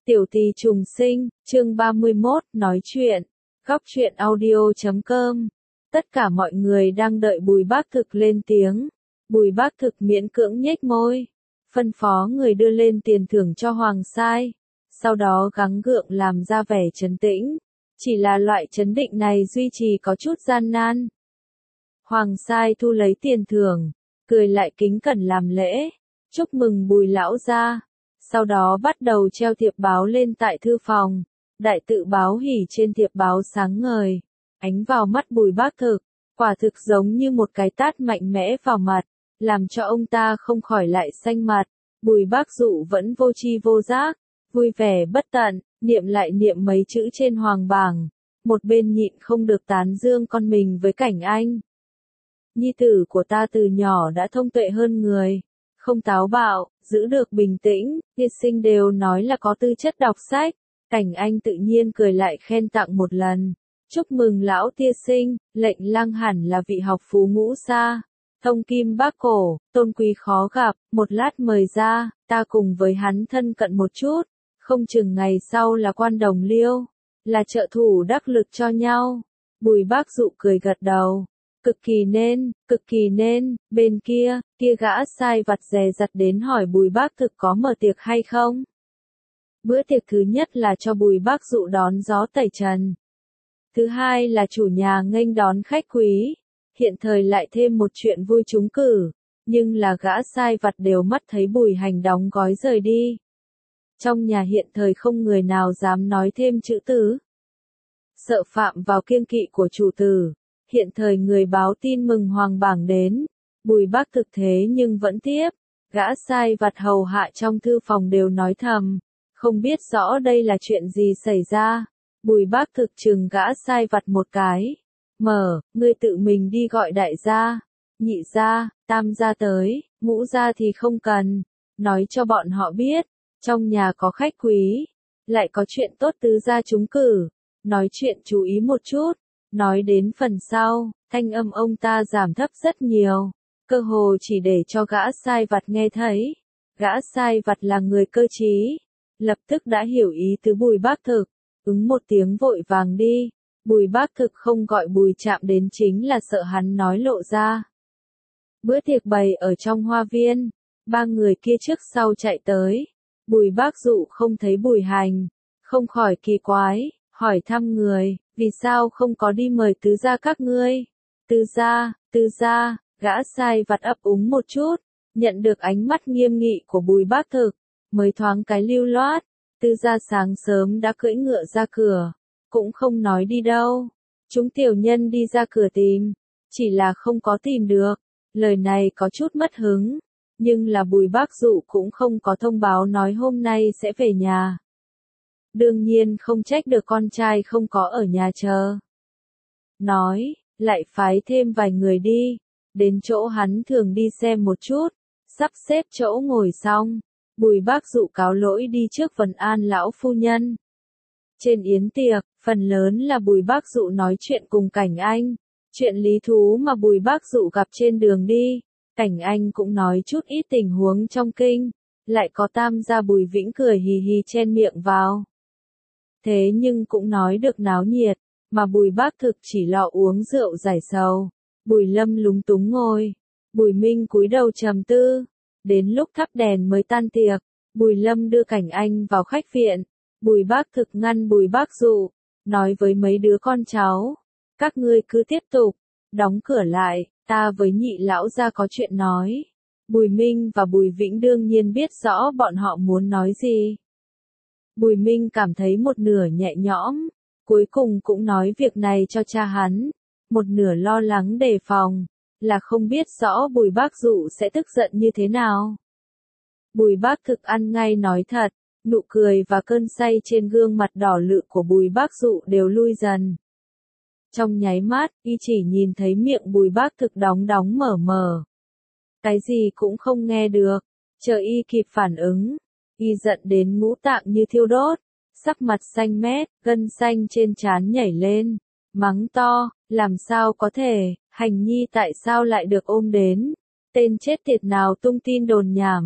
Tiểu tỳ trùng sinh, chương 31, nói chuyện. Góc truyện audio.com. Tất cả mọi người đang đợi Bùi Bác Thực lên tiếng. Bùi Bác Thực miễn cưỡng nhếch môi, phân phó người đưa lên tiền thưởng cho Hoàng Sai. Sau đó gắng gượng làm ra vẻ trấn tĩnh. Chỉ là loại trấn định này duy trì có chút gian nan. Hoàng Sai thu lấy tiền thưởng, cười lại kính cẩn làm lễ, chúc mừng Bùi lão gia. Sau đó bắt đầu treo thiệp báo lên tại thư phòng. Đại tự báo hỉ trên thiệp báo sáng ngời, ánh vào mắt Bùi Bác Thực, quả thực giống như một cái tát mạnh mẽ vào mặt, làm cho ông ta không khỏi lại xanh mặt. Bùi Bác Dụ vẫn vô tri vô giác, vui vẻ bất tận, niệm lại niệm mấy chữ trên hoàng bảng, một bên nhịn không được tán dương con mình với Cảnh Anh. Nhi tử của ta từ nhỏ đã thông tuệ hơn người, không táo bạo, giữ được bình tĩnh, tiên sinh đều nói là có tư chất đọc sách. Cảnh Anh tự nhiên cười lại khen tặng một lần. Chúc mừng lão tiên sinh, lệnh Lăng hẳn là vị học phú ngũ xa, thông kim bác cổ, tôn quý khó gặp, một lát mời ra, ta cùng với hắn thân cận một chút, không chừng ngày sau là quan đồng liêu, là trợ thủ đắc lực cho nhau. Bùi Bác Dụ cười gật đầu. Cực kỳ nên, bên kia gã sai vặt dè dặt đến hỏi Bùi Bác Thực có mở tiệc hay không. Bữa tiệc thứ nhất là cho Bùi Bác Dụ đón gió tẩy trần. Thứ hai là chủ nhà nghênh đón khách quý, hiện thời lại thêm một chuyện vui trúng cử, nhưng là gã sai vặt đều mắt thấy Bùi Hành đóng gói rời đi. Trong nhà hiện thời không người nào dám nói thêm chữ tứ, sợ phạm vào kiêng kỵ của chủ tử. Hiện thời người báo tin mừng hoàng bảng đến, Bùi Bác Thực thế nhưng vẫn tiếp, gã sai vặt hầu hạ trong thư phòng đều nói thầm, không biết rõ đây là chuyện gì xảy ra. Bùi Bác Thực chừng gã sai vặt một cái, ngươi tự mình đi gọi đại gia, nhị gia, tam gia tới, ngũ gia thì không cần, nói cho bọn họ biết, trong nhà có khách quý, lại có chuyện tốt tứ gia trúng cử, nói chuyện chú ý một chút. Nói đến phần sau, thanh âm ông ta giảm thấp rất nhiều, cơ hồ chỉ để cho gã sai vặt nghe thấy. Gã sai vặt là người cơ trí, lập tức đã hiểu ý tứ Bùi Bác Thực, ứng một tiếng vội vàng đi. Bùi Bác Thực không gọi Bùi Trạm đến chính là sợ hắn nói lộ ra. Bữa tiệc bày ở trong hoa viên, ba người kia trước sau chạy tới. Bùi Bác Dụ không thấy Bùi Hành, không khỏi kỳ quái, hỏi thăm người. Vì sao không có đi mời tứ gia các ngươi? Tứ gia, gã sai vặt ấp úng một chút, nhận được ánh mắt nghiêm nghị của Bùi Bác Thực, mới thoáng cái lưu loát. Tứ gia sáng sớm đã cưỡi ngựa ra cửa, cũng không nói đi đâu. Chúng tiểu nhân đi ra cửa tìm, chỉ là không có tìm được. Lời này có chút mất hứng, nhưng là Bùi Bác Dụ cũng không có thông báo nói hôm nay sẽ về nhà. Đương nhiên không trách được con trai không có ở nhà chờ. Nói, lại phái thêm vài người đi, đến chỗ hắn thường đi xem một chút, sắp xếp chỗ ngồi xong, Bùi Bác Dụ cáo lỗi đi trước vấn an lão phu nhân. Trên yến tiệc, phần lớn là Bùi Bác Dụ nói chuyện cùng Cảnh Anh, chuyện lý thú mà Bùi Bác Dụ gặp trên đường đi, Cảnh Anh cũng nói chút ít tình huống trong kinh, lại có tam gia Bùi Vĩnh cười hì hì chen miệng vào. Thế nhưng cũng nói được náo nhiệt, mà Bùi Bác Thực chỉ lo uống rượu giải sầu. Bùi Lâm lúng túng ngồi, Bùi Minh cúi đầu trầm tư. Đến lúc thắp đèn mới tan tiệc, Bùi Lâm đưa Cảnh Anh vào khách viện. Bùi Bác Thực ngăn Bùi Bác Dụ, nói với mấy đứa con cháu, các ngươi cứ tiếp tục, đóng cửa lại, ta với nhị lão gia có chuyện nói. Bùi Minh và Bùi Vĩnh đương nhiên biết rõ bọn họ muốn nói gì. Bùi Minh cảm thấy một nửa nhẹ nhõm, cuối cùng cũng nói việc này cho cha hắn, một nửa lo lắng đề phòng, là không biết rõ Bùi Bác Dụ sẽ tức giận như thế nào. Bùi Bác Thực ăn ngay nói thật, nụ cười và cơn say trên gương mặt đỏ lự của Bùi Bác Dụ đều lui dần. Trong nháy mắt, y chỉ nhìn thấy miệng Bùi Bác Thực đóng mở mở. Cái gì cũng không nghe được, chờ y kịp phản ứng. Y giận đến ngũ tạng như thiêu đốt, sắc mặt xanh mét, gân xanh trên trán nhảy lên, mắng to, làm sao có thể, Hành nhi tại sao lại được ôm đến, tên chết tiệt nào tung tin đồn nhảm,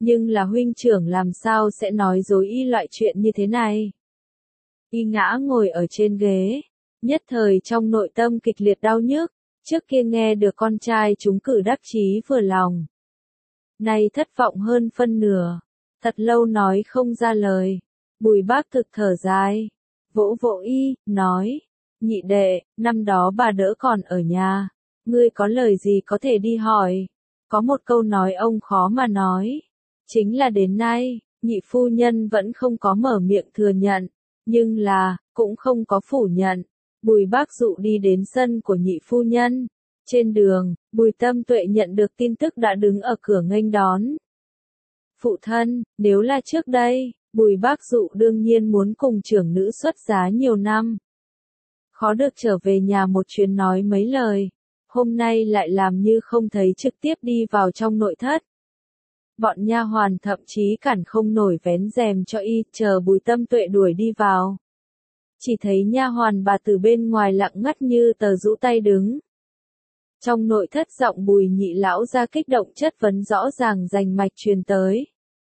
Nhưng là huynh trưởng làm sao sẽ nói dối y loại chuyện như thế này. Y ngã ngồi ở trên ghế, nhất thời trong nội tâm kịch liệt đau nhức, trước kia nghe được con trai trúng cử đắc chí vừa lòng. Nay thất vọng hơn phân nửa, thật lâu nói không ra lời. Bùi Bác Thực thở dài, vỗ vỗ y, nói, nhị đệ, năm đó bà đỡ còn ở nhà, ngươi có lời gì có thể đi hỏi. Có một câu nói ông khó mà nói, chính là đến nay, nhị phu nhân vẫn không có mở miệng thừa nhận, nhưng là, cũng không có phủ nhận. Bùi Bác Dụ đi đến sân của nhị phu nhân. Trên đường, Bùi Tâm Tuệ nhận được tin tức đã đứng ở cửa nghênh đón. Phụ thân, nếu là trước đây, Bùi Bác Dụ đương nhiên muốn cùng trưởng nữ xuất giá nhiều năm. Khó được trở về nhà một chuyến nói mấy lời, hôm nay lại làm như không thấy trực tiếp đi vào trong nội thất. Bọn nha hoàn thậm chí cản không nổi vén rèm cho y, chờ Bùi Tâm Tuệ đuổi đi vào. Chỉ thấy nha hoàn bà từ bên ngoài lặng ngắt như tờ rũ tay đứng. Trong nội thất giọng Bùi nhị lão ra kích động chất vấn rõ ràng rành mạch truyền tới.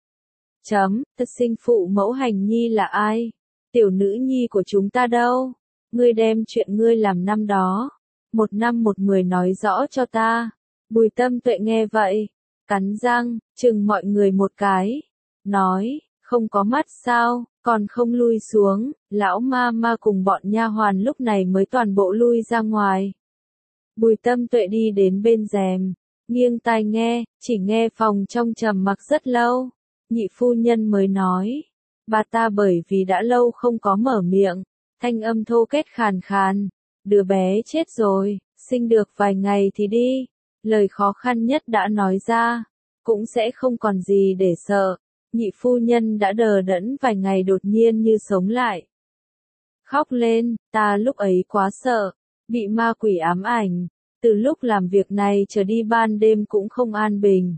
Thật sinh phụ mẫu hành nhi là ai? Tiểu nữ nhi của chúng ta đâu? Ngươi đem chuyện ngươi làm năm đó, 1 năm 1 10 nói rõ cho ta. Bùi Tâm Tuệ nghe vậy, cắn răng, chừng mọi người một cái, nói, không có mắt sao, còn không lui xuống. Lão ma ma cùng bọn nha hoàn lúc này mới toàn bộ lui ra ngoài. Bùi Tâm Tuệ đi đến bên rèm, nghiêng tai nghe, chỉ nghe phòng trong trầm mặc rất lâu. Nhị phu nhân mới nói, bà ta bởi vì đã lâu không có mở miệng, thanh âm thô kết khàn khàn, đứa bé chết rồi, sinh được vài ngày thì đi, lời khó khăn nhất đã nói ra, cũng sẽ không còn gì để sợ. Nhị phu nhân đã đờ đẫn vài ngày đột nhiên như sống lại. Khóc lên, ta lúc ấy quá sợ, bị ma quỷ ám ảnh, từ lúc làm việc này trở đi ban đêm cũng không an bình.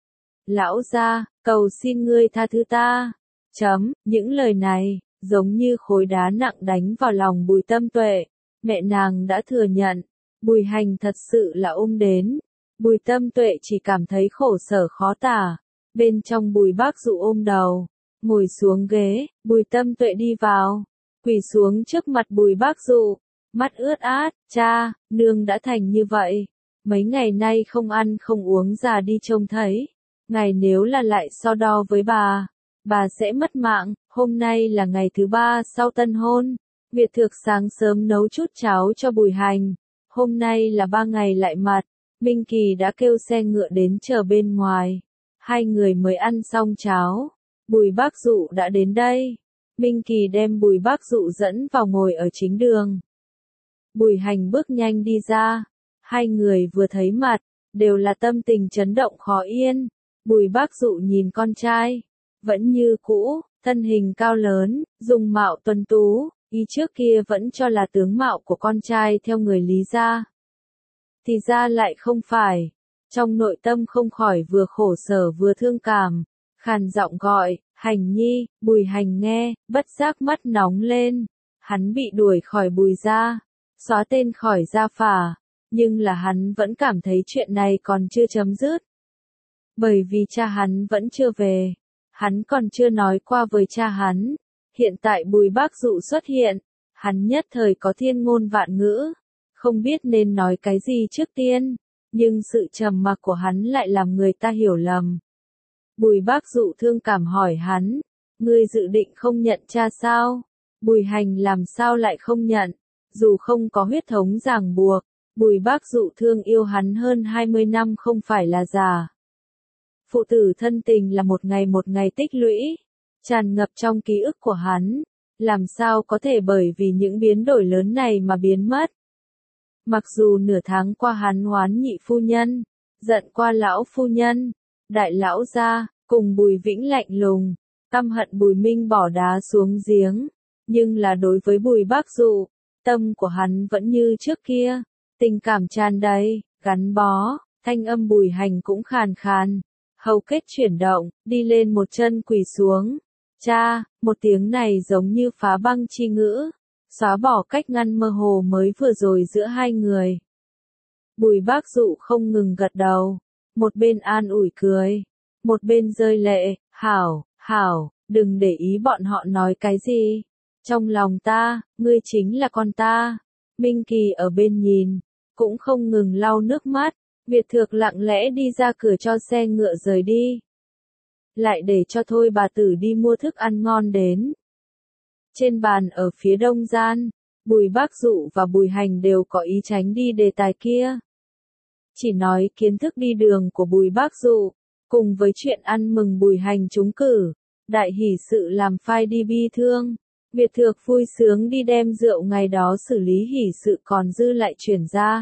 Lão gia, cầu xin ngươi tha thứ ta. Những lời này, giống như khối đá nặng đánh vào lòng Bùi Tâm Tuệ. Mẹ nàng đã thừa nhận, Bùi Hành thật sự là đến. Bùi Tâm Tuệ chỉ cảm thấy khổ sở khó tả. Bên trong Bùi Bác Dụ ôm đầu, ngồi xuống ghế, Bùi Tâm Tuệ đi vào, quỳ xuống trước mặt Bùi Bác Dụ, mắt ướt át, cha, nương đã thành như vậy. Mấy ngày nay không ăn không uống già đi trông thấy. Ngài nếu là lại so đo với bà sẽ mất mạng. Hôm nay là ngày thứ 3 sau tân hôn. Việt Thược sáng sớm nấu chút cháo cho Bùi Hành. Hôm nay là 3 ngày lại mặt. Minh Kỳ đã kêu xe ngựa đến chờ bên ngoài. Hai người mới ăn xong cháo. Bùi Bác Dụ đã đến đây. Minh Kỳ đem Bùi Bác Dụ dẫn vào ngồi ở chính đường. Bùi Hành bước nhanh đi ra. Hai người vừa thấy mặt, đều là tâm tình chấn động khó yên. Bùi Bác Dụ nhìn con trai, vẫn như cũ, thân hình cao lớn, dung mạo tuấn tú, y trước kia vẫn cho là tướng mạo của con trai theo người Lý gia. Thì ra lại không phải, trong nội tâm không khỏi vừa khổ sở vừa thương cảm, khàn giọng gọi, Hành nhi. Bùi Hành nghe, bất giác mắt nóng lên, hắn bị đuổi khỏi Bùi gia, xóa tên khỏi gia phả, nhưng là hắn vẫn cảm thấy chuyện này còn chưa chấm dứt. Bởi vì cha hắn vẫn chưa về, hắn còn chưa nói qua với cha hắn. Hiện tại Bùi Bác Dụ xuất hiện, hắn nhất thời có thiên ngôn vạn ngữ, không biết nên nói cái gì trước tiên, nhưng sự trầm mặc của hắn lại làm người ta hiểu lầm. Bùi Bác Dụ thương cảm hỏi hắn, ngươi dự định không nhận cha sao? Bùi Hành làm sao lại không nhận, dù không có huyết thống ràng buộc, Bùi Bác Dụ thương yêu hắn hơn 20 năm không phải là giả. Phụ tử thân tình là một ngày tích lũy, tràn ngập trong ký ức của hắn, làm sao có thể bởi vì những biến đổi lớn này mà biến mất. Mặc dù nửa tháng qua hắn oán nhị phu nhân, giận qua lão phu nhân, đại lão gia, cùng Bùi Vĩnh lạnh lùng, căm hận Bùi Minh bỏ đá xuống giếng, nhưng là đối với Bùi Bác Dụ, tâm của hắn vẫn như trước kia, tình cảm tràn đầy, gắn bó. Thanh âm Bùi Hành cũng khàn khàn, hầu kết chuyển động, đi lên một chân quỳ xuống. Cha, một tiếng này giống như phá băng chi ngữ, xóa bỏ cách ngăn mơ hồ mới vừa rồi giữa hai người. Bùi Bác Dụ không ngừng gật đầu, một bên an ủi cười, một bên rơi lệ, hảo, đừng để ý bọn họ nói cái gì. Trong lòng ta, ngươi chính là con ta. Minh Kỳ ở bên nhìn, cũng không ngừng lau nước mắt. Việt Thược lặng lẽ đi ra cửa cho xe ngựa rời đi. Lại để cho thôi bà tử đi mua thức ăn ngon đến. Trên bàn ở phía đông gian, Bùi Bác Dụ và Bùi Hành đều có ý tránh đi đề tài kia. Chỉ nói kiến thức đi đường của Bùi Bác Dụ, cùng với chuyện ăn mừng Bùi Hành trúng cử, đại hỷ sự làm phai đi bi thương. Việt Thược vui sướng đi đem rượu ngày đó xử lý hỷ sự còn dư lại chuyển ra.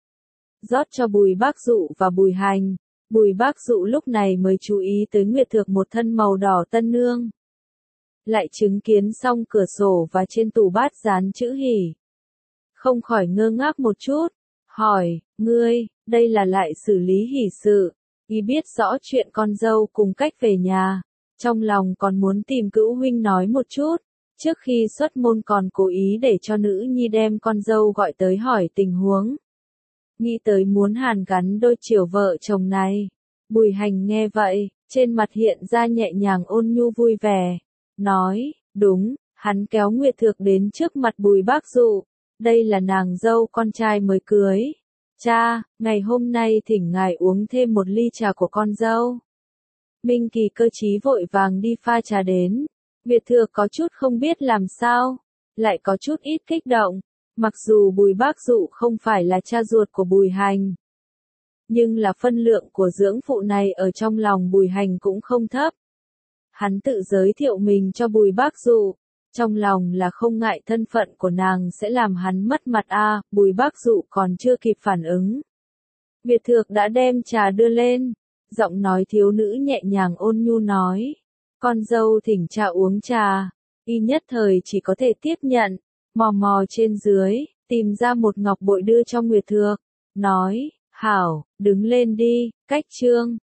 Rót cho Bùi Bác Dụ và Bùi Hành. Bùi Bác Dụ lúc này mới chú ý tới Nguyệt Thược một thân màu đỏ tân nương. Lại chứng kiến xong cửa sổ và trên tủ bát dán chữ hỷ. Không khỏi ngơ ngác một chút, hỏi, ngươi, đây là lại xử lý hỷ sự, y biết rõ chuyện con dâu cùng cách về nhà, trong lòng còn muốn tìm Cữu huynh nói một chút, trước khi xuất môn còn cố ý để cho nữ nhi đem con dâu gọi tới hỏi tình huống. Nghĩ tới muốn hàn gắn đôi chiều vợ chồng này. Bùi Hành nghe vậy, trên mặt hiện ra nhẹ nhàng ôn nhu vui vẻ. Nói, đúng, hắn kéo Nguyệt Thược đến trước mặt Bùi Bác Dụ. Đây là nàng dâu con trai mới cưới. Cha, ngày hôm nay thỉnh ngài uống thêm một ly trà của con dâu. Minh Kỳ cơ trí vội vàng đi pha trà đến. Việt Thược có chút không biết làm sao, lại có chút ít kích động. Mặc dù Bùi Bác Dụ không phải là cha ruột của Bùi Hành, nhưng là phân lượng của dưỡng phụ này ở trong lòng Bùi Hành cũng không thấp. Hắn tự giới thiệu mình cho Bùi Bác Dụ, trong lòng là không ngại thân phận của nàng sẽ làm hắn mất mặt a. Bùi Bác Dụ còn chưa kịp phản ứng. Việt Thược đã đem trà đưa lên, giọng nói thiếu nữ nhẹ nhàng ôn nhu nói, con dâu thỉnh cha uống trà, y nhất thời chỉ có thể tiếp nhận, mò mò trên dưới, tìm ra một ngọc bội đưa cho Nguyệt Thược, nói, hảo, đứng lên đi, cách chương.